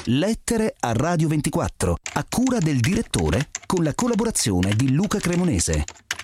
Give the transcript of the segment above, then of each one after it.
Lettere a Radio 24, a cura del direttore, con la collaborazione di Luca Cremonese.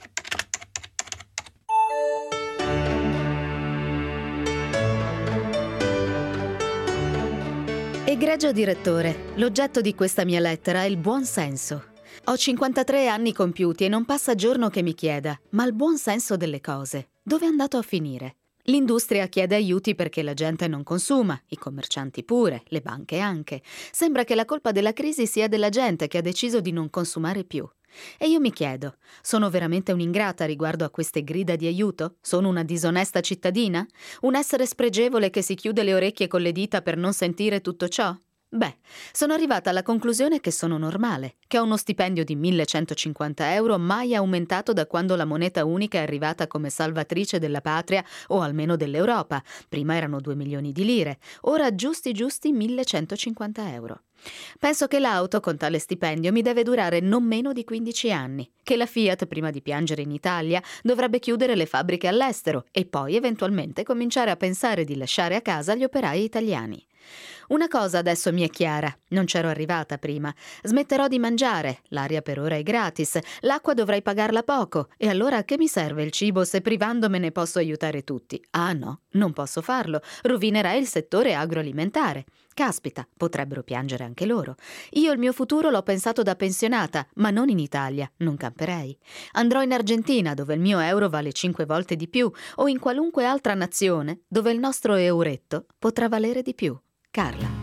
Egregio direttore, l'oggetto di questa mia lettera è il buon senso. Ho 53 anni compiuti e non passa giorno che mi chieda, ma il buon senso delle cose, dove è andato a finire? L'industria chiede aiuti perché la gente non consuma, i commercianti pure, le banche anche. Sembra che la colpa della crisi sia della gente che ha deciso di non consumare più. E io mi chiedo, sono veramente un'ingrata riguardo a queste grida di aiuto? Sono una disonesta cittadina? Un essere spregevole che si chiude le orecchie con le dita per non sentire tutto ciò? Beh, sono arrivata alla conclusione che sono normale, che ho uno stipendio di 1.150 euro mai aumentato da quando la moneta unica è arrivata come salvatrice della patria o almeno dell'Europa. Prima erano 2 milioni di lire, ora giusti 1.150 euro. Penso che l'auto con tale stipendio mi deve durare non meno di 15 anni, che la Fiat, prima di piangere in Italia, dovrebbe chiudere le fabbriche all'estero e poi eventualmente cominciare a pensare di lasciare a casa gli operai italiani. Una cosa adesso mi è chiara, non c'ero arrivata prima. Smetterò di mangiare, l'aria per ora è gratis, l'acqua dovrei pagarla poco, e allora a che mi serve il cibo se privandomene posso aiutare tutti? Ah no, non posso farlo, rovinerei il settore agroalimentare. Caspita, potrebbero piangere anche loro. Io il mio futuro l'ho pensato da pensionata, ma non in Italia, non camperei. Andrò in Argentina, dove il mio euro vale 5 volte di più, o in qualunque altra nazione, dove il nostro euretto potrà valere di più. Carla.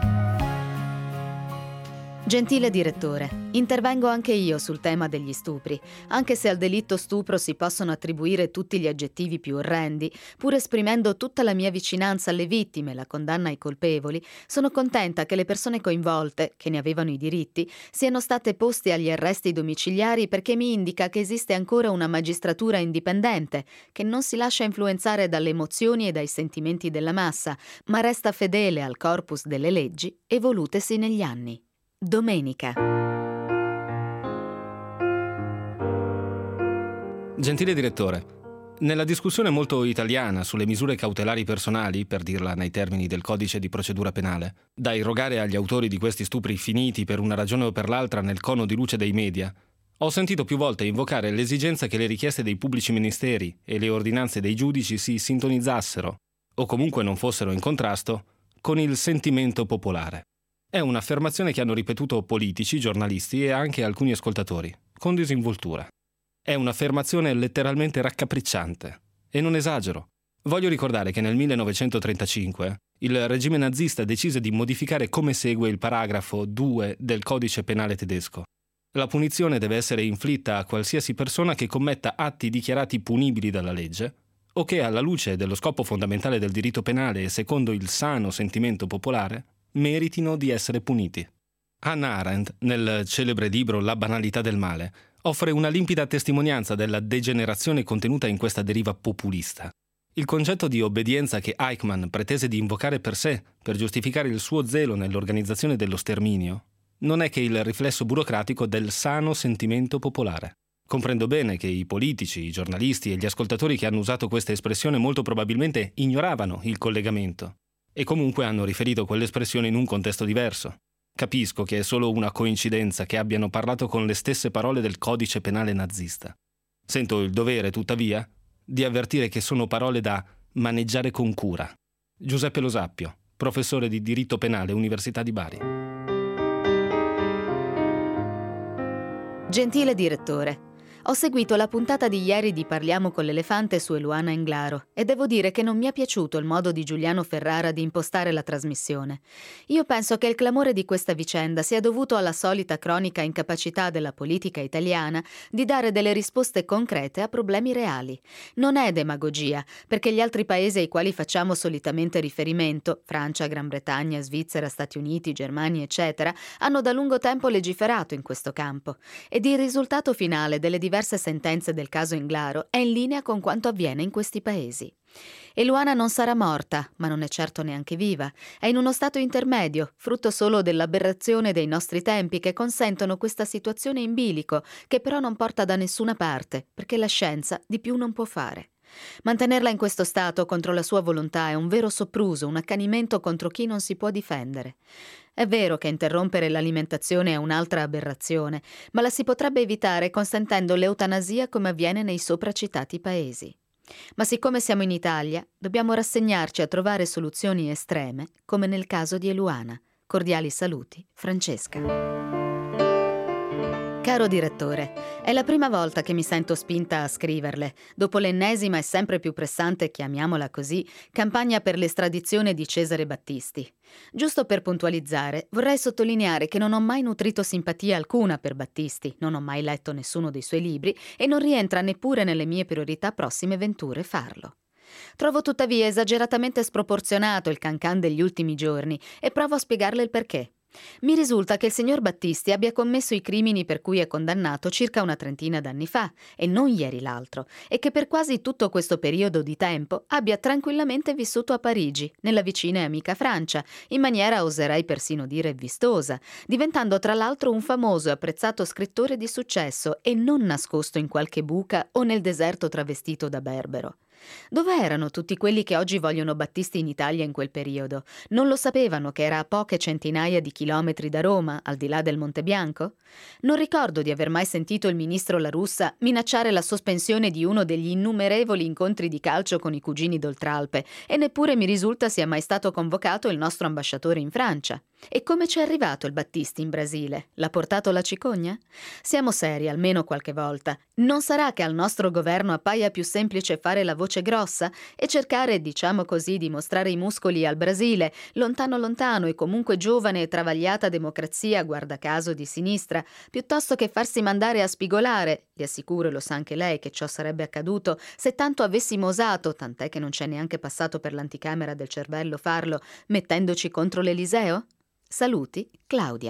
Gentile direttore, intervengo anche io sul tema degli stupri, anche se al delitto stupro si possono attribuire tutti gli aggettivi più orrendi, pur esprimendo tutta la mia vicinanza alle vittime e la condanna ai colpevoli, sono contenta che le persone coinvolte, che ne avevano i diritti, siano state poste agli arresti domiciliari perché mi indica che esiste ancora una magistratura indipendente, che non si lascia influenzare dalle emozioni e dai sentimenti della massa, ma resta fedele al corpus delle leggi evolutesi negli anni. Domenica. Gentile direttore, nella discussione molto italiana sulle misure cautelari personali, per dirla nei termini del codice di procedura penale, da irrogare agli autori di questi stupri finiti per una ragione o per l'altra nel cono di luce dei media, ho sentito più volte invocare l'esigenza che le richieste dei pubblici ministeri e le ordinanze dei giudici si sintonizzassero, o comunque non fossero in contrasto, con il sentimento popolare. È un'affermazione che hanno ripetuto politici, giornalisti e anche alcuni ascoltatori, con disinvoltura. È un'affermazione letteralmente raccapricciante. E non esagero. Voglio ricordare che nel 1935 il regime nazista decise di modificare come segue il paragrafo 2 del codice penale tedesco. La punizione deve essere inflitta a qualsiasi persona che commetta atti dichiarati punibili dalla legge o che, alla luce dello scopo fondamentale del diritto penale e secondo il sano sentimento popolare, meritino di essere puniti. Hannah Arendt, nel celebre libro La banalità del male, offre una limpida testimonianza della degenerazione contenuta in questa deriva populista. Il concetto di obbedienza che Eichmann pretese di invocare per sé per giustificare il suo zelo nell'organizzazione dello sterminio non è che il riflesso burocratico del sano sentimento popolare. Comprendo bene che i politici, i giornalisti e gli ascoltatori che hanno usato questa espressione molto probabilmente ignoravano il collegamento e comunque hanno riferito quell'espressione in un contesto diverso. Capisco che è solo una coincidenza che abbiano parlato con le stesse parole del codice penale nazista. Sento il dovere, tuttavia, di avvertire che sono parole da maneggiare con cura. Giuseppe Lo Sappio, professore di diritto penale, Università di Bari. Gentile direttore, ho seguito la puntata di ieri di Parliamo con l'elefante su Eluana Englaro e devo dire che non mi è piaciuto il modo di Giuliano Ferrara di impostare la trasmissione. Io penso che il clamore di questa vicenda sia dovuto alla solita cronica incapacità della politica italiana di dare delle risposte concrete a problemi reali. Non è demagogia, perché gli altri paesi ai quali facciamo solitamente riferimento, Francia, Gran Bretagna, Svizzera, Stati Uniti, Germania, eccetera, hanno da lungo tempo legiferato in questo campo ed il risultato finale delle diverse sentenze del caso Englaro è in linea con quanto avviene in questi paesi. Eluana non sarà morta, ma non è certo neanche viva. È in uno stato intermedio, frutto solo dell'aberrazione dei nostri tempi che consentono questa situazione in bilico, che però non porta da nessuna parte, perché la scienza di più non può fare. Mantenerla in questo stato contro la sua volontà è un vero sopruso, un accanimento contro chi non si può difendere. È vero che interrompere l'alimentazione è un'altra aberrazione, ma la si potrebbe evitare consentendo l'eutanasia come avviene nei sopracitati paesi. Ma siccome siamo in Italia, dobbiamo rassegnarci a trovare soluzioni estreme, come nel caso di Eluana. Cordiali saluti, Francesca. Caro direttore, è la prima volta che mi sento spinta a scriverle, dopo l'ennesima e sempre più pressante, chiamiamola così, campagna per l'estradizione di Cesare Battisti. Giusto per puntualizzare, vorrei sottolineare che non ho mai nutrito simpatia alcuna per Battisti, non ho mai letto nessuno dei suoi libri e non rientra neppure nelle mie priorità prossime venture farlo. Trovo tuttavia esageratamente sproporzionato il cancan degli ultimi giorni e provo a spiegarle il perché. Mi risulta che il signor Battisti abbia commesso i crimini per cui è condannato circa una trentina d'anni fa, e non ieri l'altro, e che per quasi tutto questo periodo di tempo abbia tranquillamente vissuto a Parigi, nella vicina e amica Francia, in maniera, oserei persino dire, vistosa, diventando tra l'altro un famoso e apprezzato scrittore di successo e non nascosto in qualche buca o nel deserto travestito da berbero. Dove erano tutti quelli che oggi vogliono Battisti in Italia in quel periodo? Non lo sapevano che era a poche centinaia di chilometri da Roma, al di là del Monte Bianco? Non ricordo di aver mai sentito il ministro La Russa minacciare la sospensione di uno degli innumerevoli incontri di calcio con i cugini d'Oltralpe, e neppure mi risulta sia mai stato convocato il nostro ambasciatore in Francia. E come c'è arrivato il Battisti in Brasile? L'ha portato la cicogna? Siamo seri almeno qualche volta. Non sarà che al nostro governo appaia più semplice fare la voce grossa e cercare, diciamo così, di mostrare i muscoli al Brasile, lontano lontano e comunque giovane e travagliata democrazia, guarda caso di sinistra, piuttosto che farsi mandare a spigolare? Vi assicuro, lo sa anche lei, che ciò sarebbe accaduto se tanto avessimo osato, tant'è che non c'è neanche passato per l'anticamera del cervello farlo, mettendoci contro l'Eliseo? Saluti, Claudia.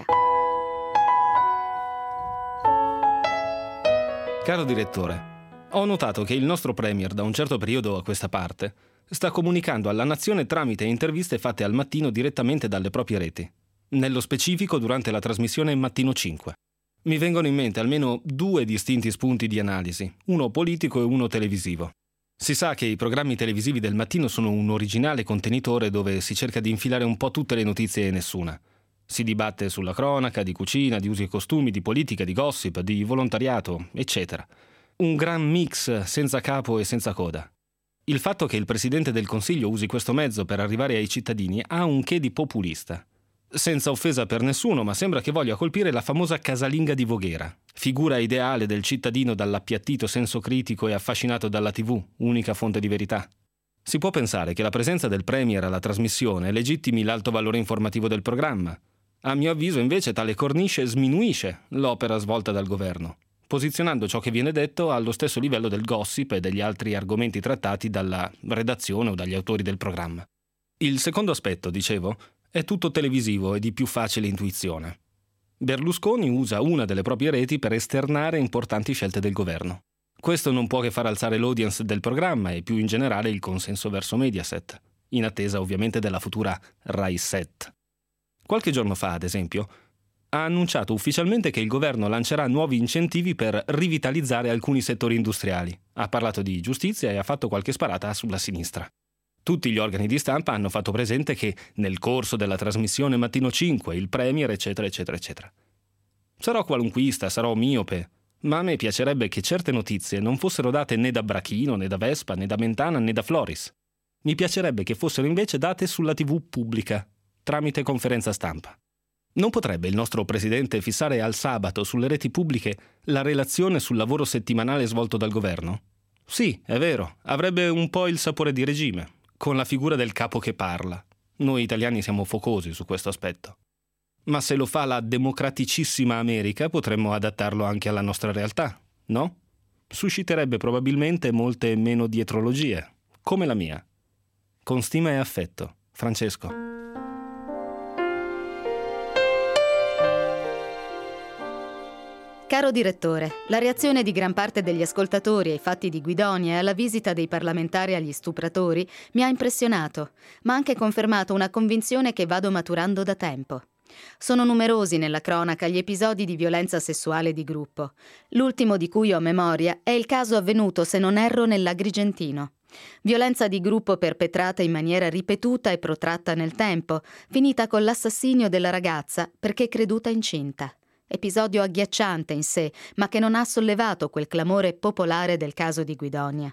Caro direttore, ho notato che il nostro premier da un certo periodo a questa parte sta comunicando alla nazione tramite interviste fatte al mattino direttamente dalle proprie reti, nello specifico durante la trasmissione Mattino 5. Mi vengono in mente almeno due distinti spunti di analisi, uno politico e uno televisivo. Si sa che i programmi televisivi del mattino sono un originale contenitore dove si cerca di infilare un po' tutte le notizie e nessuna. Si dibatte sulla cronaca, di cucina, di usi e costumi, di politica, di gossip, di volontariato, eccetera. Un gran mix senza capo e senza coda. Il fatto che il Presidente del Consiglio usi questo mezzo per arrivare ai cittadini ha un che di populista. Senza offesa per nessuno, ma sembra che voglia colpire la famosa casalinga di Voghera, figura ideale del cittadino dall'appiattito senso critico e affascinato dalla TV, unica fonte di verità. Si può pensare che la presenza del Premier alla trasmissione legittimi l'alto valore informativo del programma. A mio avviso, invece, tale cornice sminuisce l'opera svolta dal governo, posizionando ciò che viene detto allo stesso livello del gossip e degli altri argomenti trattati dalla redazione o dagli autori del programma. Il secondo aspetto, dicevo, è tutto televisivo e di più facile intuizione. Berlusconi usa una delle proprie reti per esternare importanti scelte del governo. Questo non può che far alzare l'audience del programma e più in generale il consenso verso Mediaset, in attesa ovviamente della futura Rai 7. Qualche giorno fa, ad esempio, ha annunciato ufficialmente che il governo lancerà nuovi incentivi per rivitalizzare alcuni settori industriali. Ha parlato di giustizia e ha fatto qualche sparata sulla sinistra. Tutti gli organi di stampa hanno fatto presente che nel corso della trasmissione Mattino 5 il Premier eccetera eccetera eccetera. Sarò qualunquista, sarò miope, ma a me piacerebbe che certe notizie non fossero date né da Brachino, né da Vespa, né da Mentana, né da Floris. Mi piacerebbe che fossero invece date sulla TV pubblica, tramite conferenza stampa. Non potrebbe il nostro Presidente fissare al sabato sulle reti pubbliche la relazione sul lavoro settimanale svolto dal governo? Sì, è vero, avrebbe un po' il sapore di regime, con la figura del capo che parla. Noi italiani siamo focosi su questo aspetto. Ma se lo fa la democraticissima America, potremmo adattarlo anche alla nostra realtà, no? Susciterebbe probabilmente molte meno dietrologie, come la mia. Con stima e affetto, Francesco. Caro direttore, la reazione di gran parte degli ascoltatori ai fatti di Guidonia e alla visita dei parlamentari agli stupratori mi ha impressionato, ma anche confermato una convinzione che vado maturando da tempo. Sono numerosi nella cronaca gli episodi di violenza sessuale di gruppo. L'ultimo di cui ho memoria è il caso avvenuto, se non erro, nell'Agrigentino. Violenza di gruppo perpetrata in maniera ripetuta e protratta nel tempo, finita con l'assassinio della ragazza perché creduta incinta. Episodio agghiacciante in sé, ma che non ha sollevato quel clamore popolare del caso di Guidonia.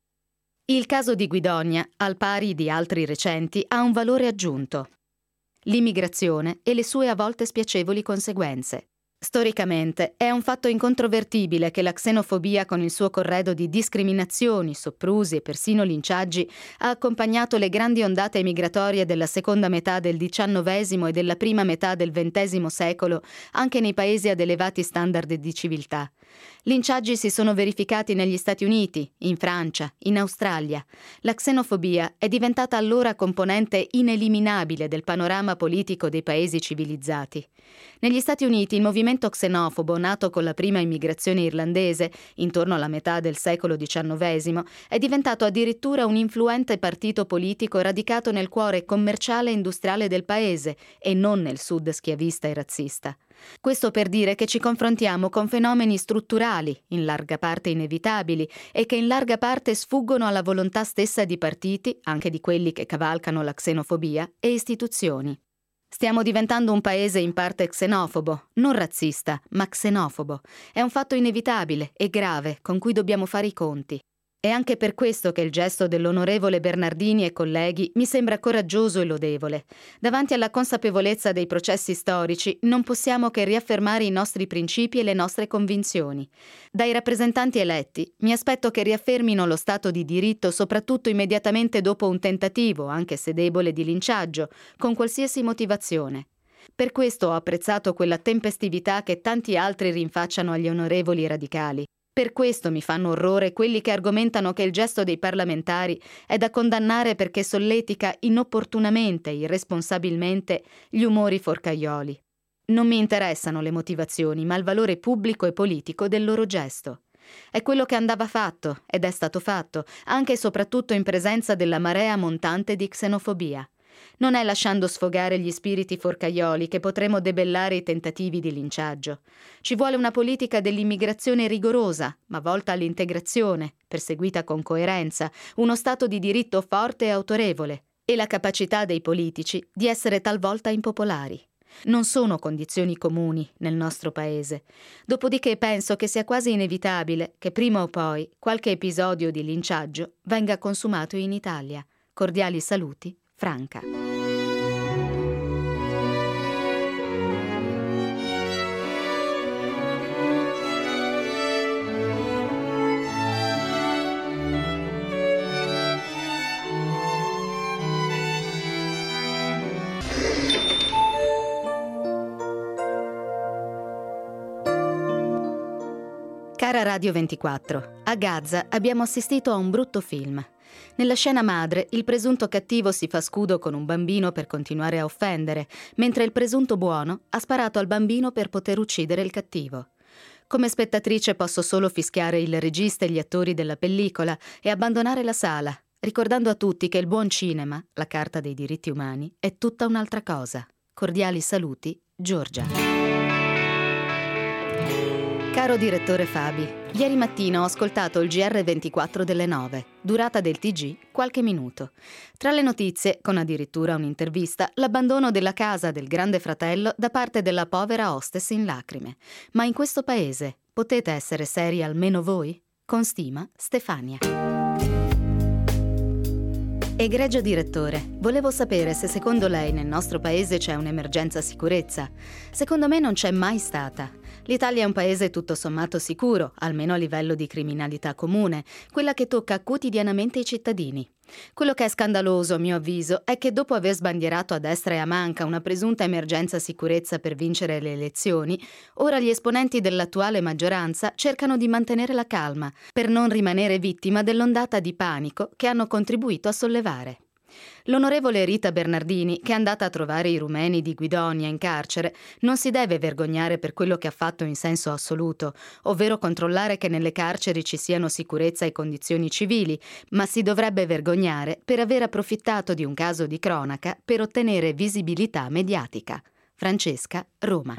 Il caso di Guidonia, al pari di altri recenti, ha un valore aggiunto: l'immigrazione e le sue a volte spiacevoli conseguenze. Storicamente è un fatto incontrovertibile che la xenofobia, con il suo corredo di discriminazioni, soprusi e persino linciaggi, ha accompagnato le grandi ondate migratorie della seconda metà del XIX e della prima metà del XX secolo anche nei paesi ad elevati standard di civiltà. Linciaggi si sono verificati negli Stati Uniti, in Francia, in Australia. La xenofobia è diventata allora componente ineliminabile del panorama politico dei paesi civilizzati. Negli Stati Uniti il movimento xenofobo, nato con la prima immigrazione irlandese, intorno alla metà del secolo XIX, è diventato addirittura un influente partito politico radicato nel cuore commerciale e industriale del paese e non nel sud schiavista e razzista. Questo per dire che ci confrontiamo con fenomeni strutturali, in larga parte inevitabili, e che in larga parte sfuggono alla volontà stessa di partiti, anche di quelli che cavalcano la xenofobia, e istituzioni. Stiamo diventando un paese in parte xenofobo, non razzista, ma xenofobo. È un fatto inevitabile e grave con cui dobbiamo fare i conti. È anche per questo che il gesto dell'onorevole Bernardini e colleghi mi sembra coraggioso e lodevole. Davanti alla consapevolezza dei processi storici non possiamo che riaffermare i nostri principi e le nostre convinzioni. Dai rappresentanti eletti mi aspetto che riaffermino lo Stato di diritto soprattutto immediatamente dopo un tentativo, anche se debole, di linciaggio, con qualsiasi motivazione. Per questo ho apprezzato quella tempestività che tanti altri rinfacciano agli onorevoli radicali. Per questo mi fanno orrore quelli che argomentano che il gesto dei parlamentari è da condannare perché solletica inopportunamente e irresponsabilmente gli umori forcaioli. Non mi interessano le motivazioni, ma il valore pubblico e politico del loro gesto. È quello che andava fatto, ed è stato fatto, anche e soprattutto in presenza della marea montante di xenofobia. Non è lasciando sfogare gli spiriti forcaioli che potremo debellare i tentativi di linciaggio. Ci vuole una politica dell'immigrazione rigorosa, ma volta all'integrazione, perseguita con coerenza, uno Stato di diritto forte e autorevole, e la capacità dei politici di essere talvolta impopolari. Non sono condizioni comuni nel nostro paese. Dopodiché penso che sia quasi inevitabile che prima o poi qualche episodio di linciaggio venga consumato in Italia. Cordiali saluti, Franca. Cara Radio 24, a Gaza abbiamo assistito a un brutto film. Nella scena madre, il presunto cattivo si fa scudo con un bambino per continuare a offendere, mentre il presunto buono ha sparato al bambino per poter uccidere il cattivo. Come spettatrice posso solo fischiare il regista e gli attori della pellicola e abbandonare la sala, ricordando a tutti che il buon cinema, la Carta dei diritti umani, è tutta un'altra cosa. Cordiali saluti, Giorgia. Caro direttore Fabi, ieri mattina ho ascoltato il GR24 delle 9, durata del TG qualche minuto. Tra le notizie, con addirittura un'intervista, l'abbandono della casa del Grande Fratello da parte della povera hostess in lacrime. Ma in questo paese potete essere seri almeno voi? Con stima, Stefania. Egregio direttore, volevo sapere se secondo lei nel nostro paese c'è un'emergenza sicurezza. Secondo me non c'è mai stata. L'Italia è un paese tutto sommato sicuro, almeno a livello di criminalità comune, quella che tocca quotidianamente i cittadini. Quello che è scandaloso, a mio avviso, è che dopo aver sbandierato a destra e a manca una presunta emergenza sicurezza per vincere le elezioni, ora gli esponenti dell'attuale maggioranza cercano di mantenere la calma per non rimanere vittima dell'ondata di panico che hanno contribuito a sollevare. L'onorevole Rita Bernardini, che è andata a trovare i rumeni di Guidonia in carcere, non si deve vergognare per quello che ha fatto in senso assoluto, ovvero controllare che nelle carceri ci siano sicurezza e condizioni civili, ma si dovrebbe vergognare per aver approfittato di un caso di cronaca per ottenere visibilità mediatica. Francesca, Roma.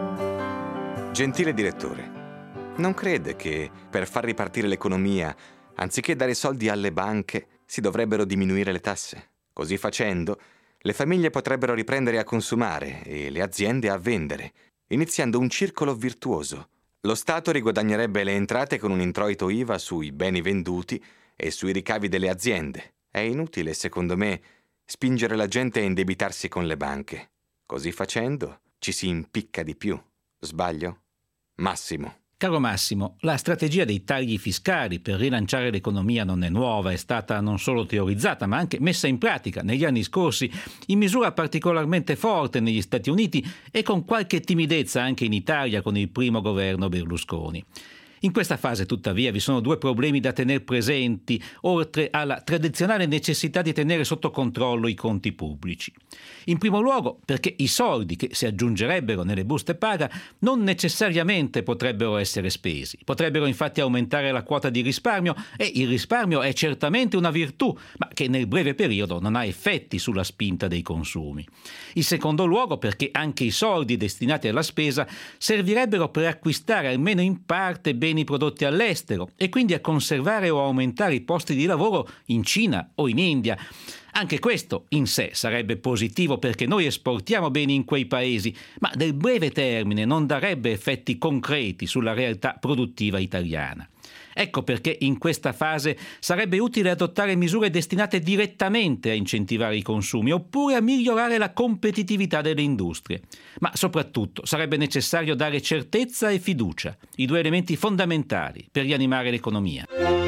Gentile direttore, non crede che per far ripartire l'economia Anziché dare soldi alle banche, si dovrebbero diminuire le tasse. Così facendo, le famiglie potrebbero riprendere a consumare e le aziende a vendere, iniziando un circolo virtuoso. Lo Stato riguadagnerebbe le entrate con un introito IVA sui beni venduti e sui ricavi delle aziende. È inutile, secondo me, spingere la gente a indebitarsi con le banche. Così facendo, ci si impicca di più. Sbaglio? Massimo. Caro Massimo, la strategia dei tagli fiscali per rilanciare l'economia non è nuova, è stata non solo teorizzata ma anche messa in pratica negli anni scorsi in misura particolarmente forte negli Stati Uniti e con qualche timidezza anche in Italia con il primo governo Berlusconi. In questa fase, tuttavia, vi sono due problemi da tenere presenti, oltre alla tradizionale necessità di tenere sotto controllo i conti pubblici. In primo luogo, perché i soldi che si aggiungerebbero nelle buste paga non necessariamente potrebbero essere spesi. Potrebbero infatti aumentare la quota di risparmio e il risparmio è certamente una virtù, ma che nel breve periodo non ha effetti sulla spinta dei consumi. In secondo luogo, perché anche i soldi destinati alla spesa servirebbero per acquistare almeno in parte beni prodotti all'estero e quindi a conservare o aumentare i posti di lavoro in Cina o in India. Anche questo in sé sarebbe positivo perché noi esportiamo beni in quei paesi, ma nel breve termine non darebbe effetti concreti sulla realtà produttiva italiana. Ecco perché in questa fase sarebbe utile adottare misure destinate direttamente a incentivare i consumi oppure a migliorare la competitività delle industrie. Ma soprattutto sarebbe necessario dare certezza e fiducia, i due elementi fondamentali per rianimare l'economia.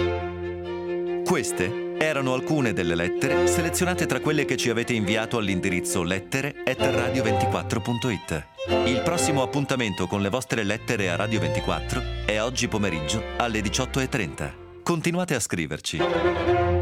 Queste erano alcune delle lettere selezionate tra quelle che ci avete inviato all'indirizzo lettere@radio24.it. Il prossimo appuntamento con le vostre lettere a Radio 24 è oggi pomeriggio alle 18:30. Continuate a scriverci.